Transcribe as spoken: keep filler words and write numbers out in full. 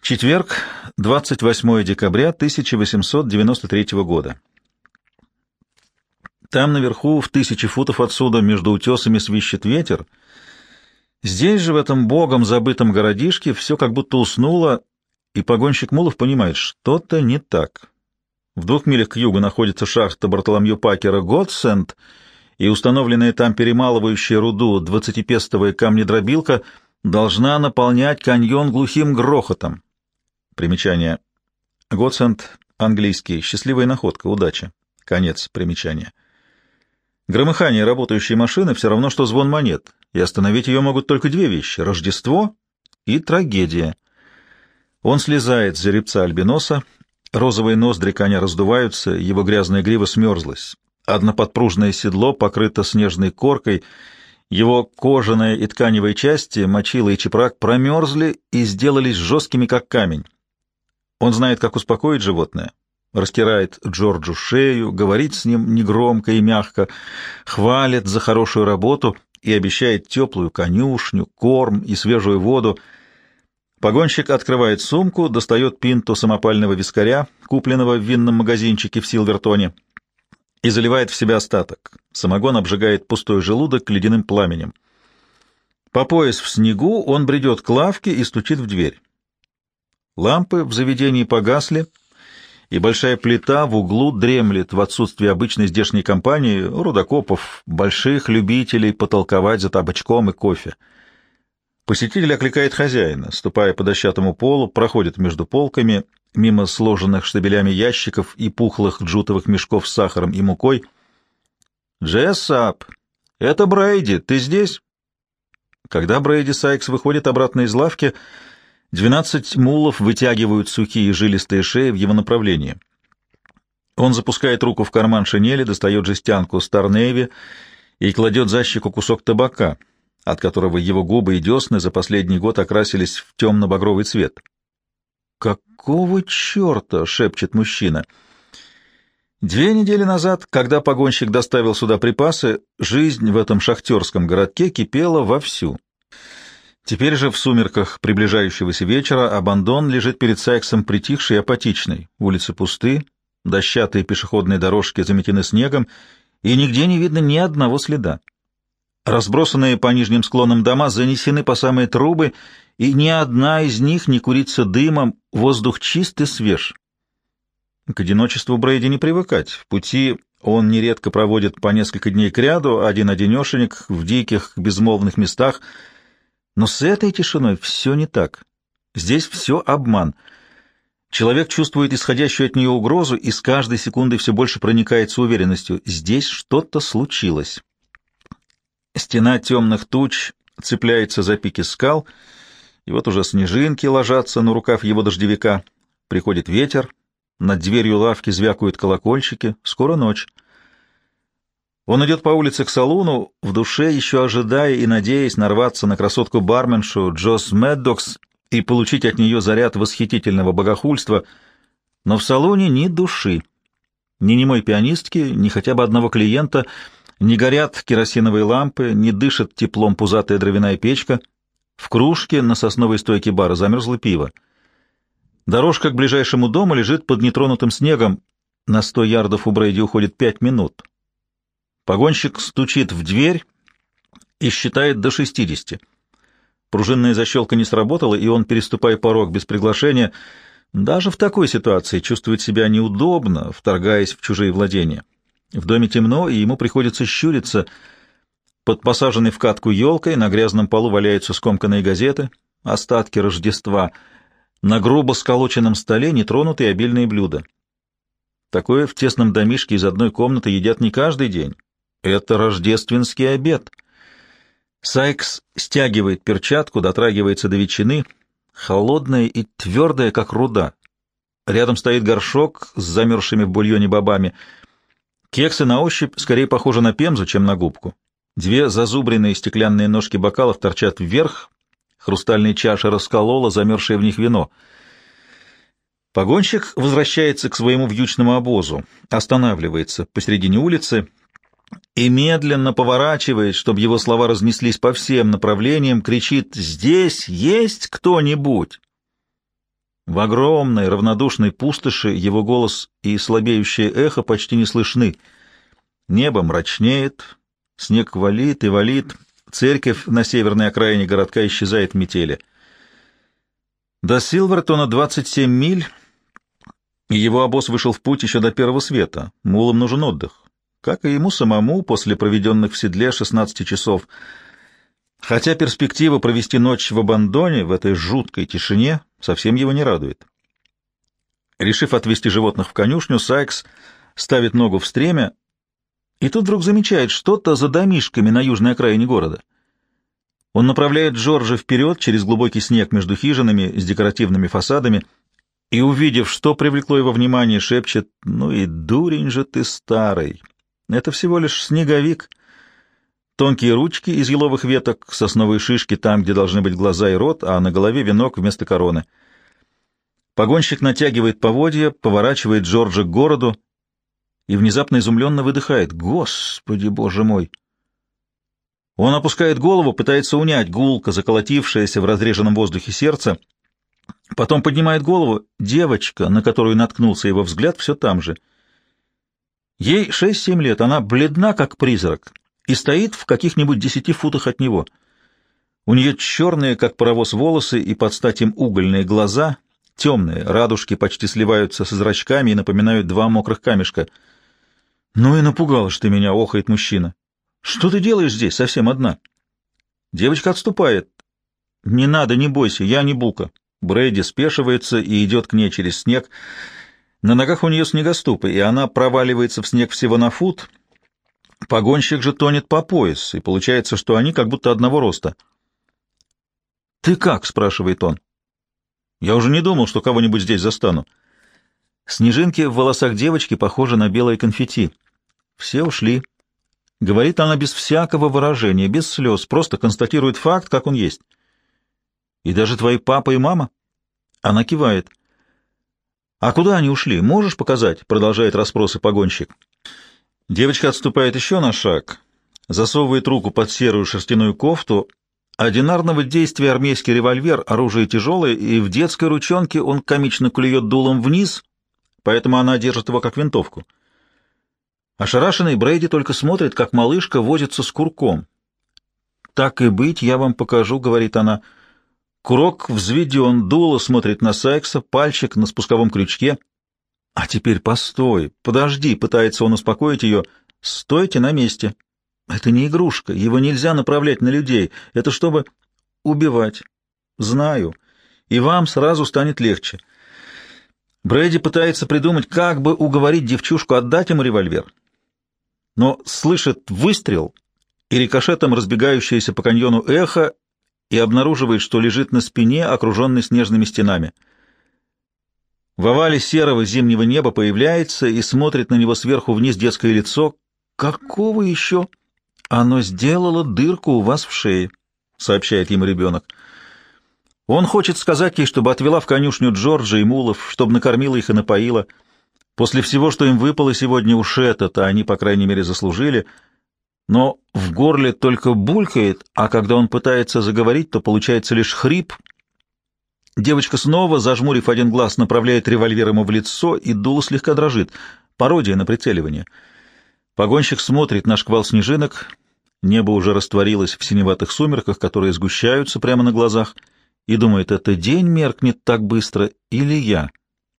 Четверг, двадцать восьмое декабря тысяча восемьсот девяносто третьего года. Там наверху, в тысячи футов отсюда, между утесами свищет ветер. Здесь же, в этом богом забытом городишке, все как будто уснуло, и погонщик мулов понимает, что-то не так. В двух милях к югу находится шахта Бартоломью Пакера Готсенд, и установленная там перемалывающая руду двадцатипестовая камнедробилка должна наполнять каньон глухим грохотом. Примечание. Готсенд, английский. Счастливая находка, удача. Конец примечания. Громыхание работающей машины все равно, что звон монет, и остановить ее могут только две вещи — Рождество и трагедия. Он слезает с жеребца альбиноса, розовые ноздри коня раздуваются, его грязная грива смерзлась. Одноподпружное седло покрыто снежной коркой, его кожаная и тканевые части, мочила и чепрак, промерзли и сделались жесткими, как камень. Он знает, как успокоить животное, растирает Джорджу шею, говорит с ним негромко и мягко, хвалит за хорошую работу и обещает теплую конюшню, корм и свежую воду. Погонщик открывает сумку, достает пинту самопального вискаря, купленного в винном магазинчике в Силвертоне, и заливает в себя остаток. Самогон обжигает пустой желудок ледяным пламенем. По пояс в снегу он бредет к лавке и стучит в дверь. Лампы в заведении погасли, и большая плита в углу дремлет в отсутствии обычной здешней компании рудокопов, больших любителей потолковать за табачком и кофе. Посетитель окликает хозяина, ступая по дощатому полу, проходит между полками, мимо сложенных штабелями ящиков и пухлых джутовых мешков с сахаром и мукой. «Джессап! Это Брейди! Ты здесь?» Когда Брейди Сайкс выходит обратно из лавки, двенадцать мулов вытягивают сухие жилистые шеи в его направлении. Он запускает руку в карман шинели, достает жестянку Старнейви и кладет за щеку кусок табака, от которого его губы и десны за последний год окрасились в темно-багровый цвет. «Какого черта?» — шепчет мужчина. Две недели назад, когда погонщик доставил сюда припасы, жизнь в этом шахтерском городке кипела вовсю. Теперь же в сумерках приближающегося вечера Абандон лежит перед Сайксом притихший и апатичный. Улицы пусты, дощатые пешеходные дорожки заметены снегом, и нигде не видно ни одного следа. Разбросанные по нижним склонам дома занесены по самые трубы, и ни одна из них не курится дымом, воздух чист и свеж. К одиночеству Брейди не привыкать. В пути он нередко проводит по несколько дней кряду, один-одинешенек, в диких, безмолвных местах. Но с этой тишиной все не так. Здесь все обман. Человек чувствует исходящую от нее угрозу и с каждой секундой все больше проникается уверенностью. Здесь что-то случилось. Стена темных туч цепляется за пики скал, и вот уже снежинки ложатся на рукав его дождевика. Приходит ветер, над дверью лавки звякают колокольчики, скоро ночь. Он идет по улице к салуну, в душе еще ожидая и надеясь нарваться на красотку-барменшу Джосс Меддокс и получить от нее заряд восхитительного богохульства, но в салоне ни души, ни немой пианистки, ни хотя бы одного клиента, не горят керосиновые лампы, не дышит теплом пузатая дровяная печка. В кружке на сосновой стойке бара замерзло пиво. Дорожка к ближайшему дому лежит под нетронутым снегом. На сто ярдов у Брейди уходит пять минут. Погонщик стучит в дверь и считает до шестидесяти. Пружинная защелка не сработала, и он, переступая порог без приглашения, даже в такой ситуации чувствует себя неудобно, вторгаясь в чужие владения. В доме темно, и ему приходится щуриться. Под посаженной в катку елкой на грязном полу валяются скомканные газеты, остатки Рождества. На грубо сколоченном столе нетронутые обильные блюда. Такое в тесном домишке из одной комнаты едят не каждый день. Это рождественский обед. Сайкс стягивает перчатку, дотрагивается до ветчины, холодная и твердая, как руда. Рядом стоит горшок с замерзшими в бульоне бобами. Кексы на ощупь скорее похожи на пемзу, чем на губку. Две зазубренные стеклянные ножки бокалов торчат вверх, хрустальные чаши расколола замерзшее в них вино. Погонщик возвращается к своему вьючному обозу, останавливается посередине улицы и медленно поворачивает, чтобы его слова разнеслись по всем направлениям, кричит: «Здесь есть кто-нибудь?» В огромной равнодушной пустоши его голос и слабеющее эхо почти не слышны. Небо мрачнеет, снег валит и валит, церковь на северной окраине городка исчезает в метели. До Силвертона двадцать семь миль, и его обоз вышел в путь еще до первого света. Мулам нужен отдых, как и ему самому после проведенных в седле шестнадцати часов. Хотя перспектива провести ночь в Абандоне, в этой жуткой тишине, совсем его не радует. Решив отвезти животных в конюшню, Сайкс ставит ногу в стремя, и тут вдруг замечает что-то за домишками на южной окраине города. Он направляет Джорджа вперед через глубокий снег между хижинами с декоративными фасадами и, увидев, что привлекло его внимание, шепчет: «Ну и дурень же ты старый! Это всего лишь снеговик». Тонкие ручки из еловых веток, сосновые шишки там, где должны быть глаза и рот, а на голове венок вместо короны. Погонщик натягивает поводья, поворачивает Джорджа к городу и внезапно изумленно выдыхает: «Господи, боже мой!» Он опускает голову, пытается унять гулко заколотившееся в разреженном воздухе сердце, потом поднимает голову. Девочка, на которую наткнулся его взгляд, все там же. Ей шесть-семь лет, она бледна, как призрак, и стоит в каких-нибудь десяти футах от него. У нее черные, как паровоз, волосы и под стать им угольные глаза, темные, радужки почти сливаются со зрачками и напоминают два мокрых камешка. «Ну и напугалась ты меня», — охает мужчина. «Что ты делаешь здесь, совсем одна?» Девочка отступает. «Не надо, не бойся, я не Бука». Брейди спешивается и идет к ней через снег. На ногах у нее снегоступы, и она проваливается в снег всего на фут. Погонщик же тонет по пояс, и получается, что они как будто одного роста. «Ты как?» — спрашивает он. «Я уже не думал, что кого-нибудь здесь застану». Снежинки в волосах девочки похожи на белое конфетти. «Все ушли». Говорит она без всякого выражения, без слез, просто констатирует факт, как он есть. «И даже твои папа и мама?» Она кивает. «А куда они ушли? Можешь показать?» — продолжает расспросы погонщик. Девочка отступает еще на шаг, засовывает руку под серую шерстяную кофту. Одинарного действия армейский револьвер, оружие тяжелое, и в детской ручонке он комично клюет дулом вниз, поэтому она держит его как винтовку. Ошарашенный Брейди только смотрит, как малышка возится с курком. «Так и быть, я вам покажу», — говорит она. Курок взведен, дуло смотрит на Сайкса, пальчик на спусковом крючке. «А теперь постой, подожди», — пытается он успокоить ее. «Стойте на месте. Это не игрушка, его нельзя направлять на людей. Это чтобы убивать. Знаю. И вам сразу станет легче». Брейди пытается придумать, как бы уговорить девчушку отдать ему револьвер, но слышит выстрел и рикошетом разбегающееся по каньону эхо и обнаруживает, что лежит на спине, окруженный снежными стенами. В овале серого зимнего неба появляется и смотрит на него сверху вниз детское лицо. «Какого еще?» «Оно сделало дырку у вас в шее», — сообщает ему ребенок. Он хочет сказать ей, чтобы отвела в конюшню Джорджа и мулов, чтобы накормила их и напоила. После всего, что им выпало сегодня уж это-то, они, по крайней мере, заслужили. Но в горле только булькает, а когда он пытается заговорить, то получается лишь хрип. Девочка снова, зажмурив один глаз, направляет револьвер ему в лицо, и дуло слегка дрожит. Пародия на прицеливание. Погонщик смотрит на шквал снежинок. Небо уже растворилось в синеватых сумерках, которые сгущаются прямо на глазах, и думает, это день меркнет так быстро или я?